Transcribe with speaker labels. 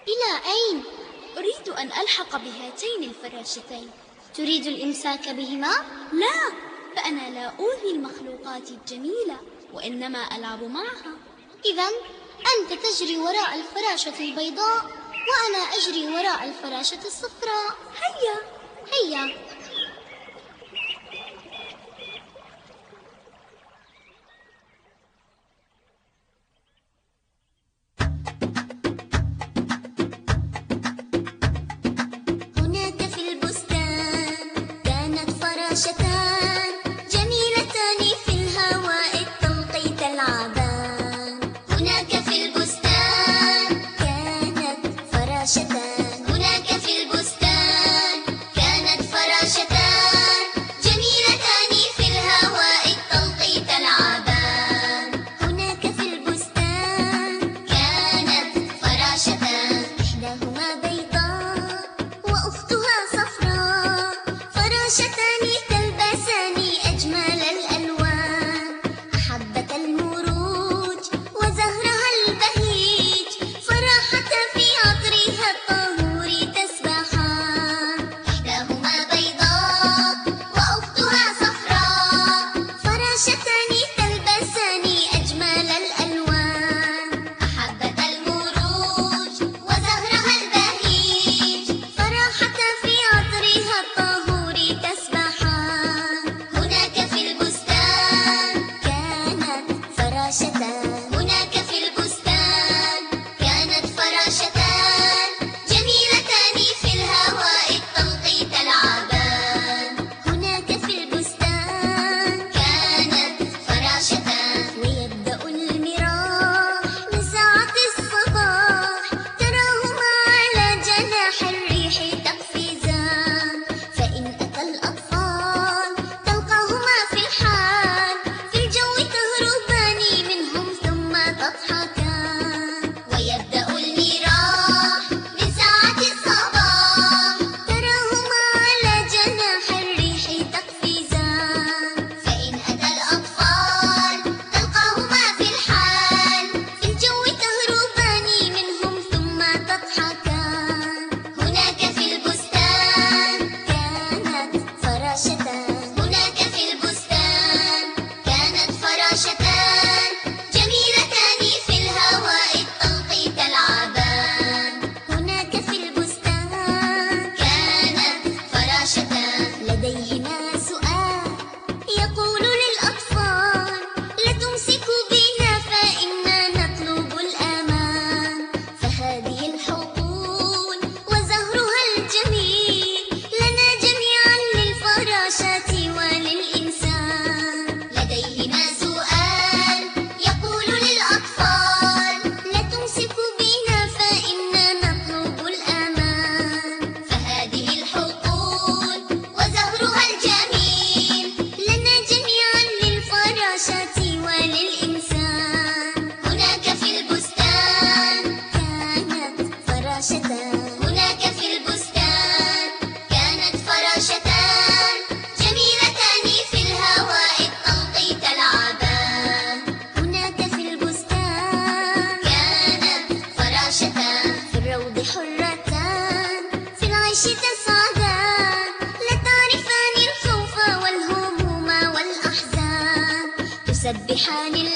Speaker 1: إلى أين؟ أريد أن ألحق بهاتين الفراشتين. تريد الإمساك بهما؟ لا، فأنا لا أؤذي المخلوقات الجميلة، وإنما ألعب معها. إذن أنت تجري وراء الفراشة البيضاء، وأنا أجري وراء الفراشة الصفراء. هيا هيا.
Speaker 2: فراشتان جميلتان في الهواء الطلق تلعبان. هناك في البستان كانت فراشتان. هناك في البستان كانت فراشتان جميلتان في الهواء الطلق تلعبان. هناك في البستان كانت فراشتان إحداهما بيضاء وأختها صفراء. فراشتان
Speaker 1: تسبحان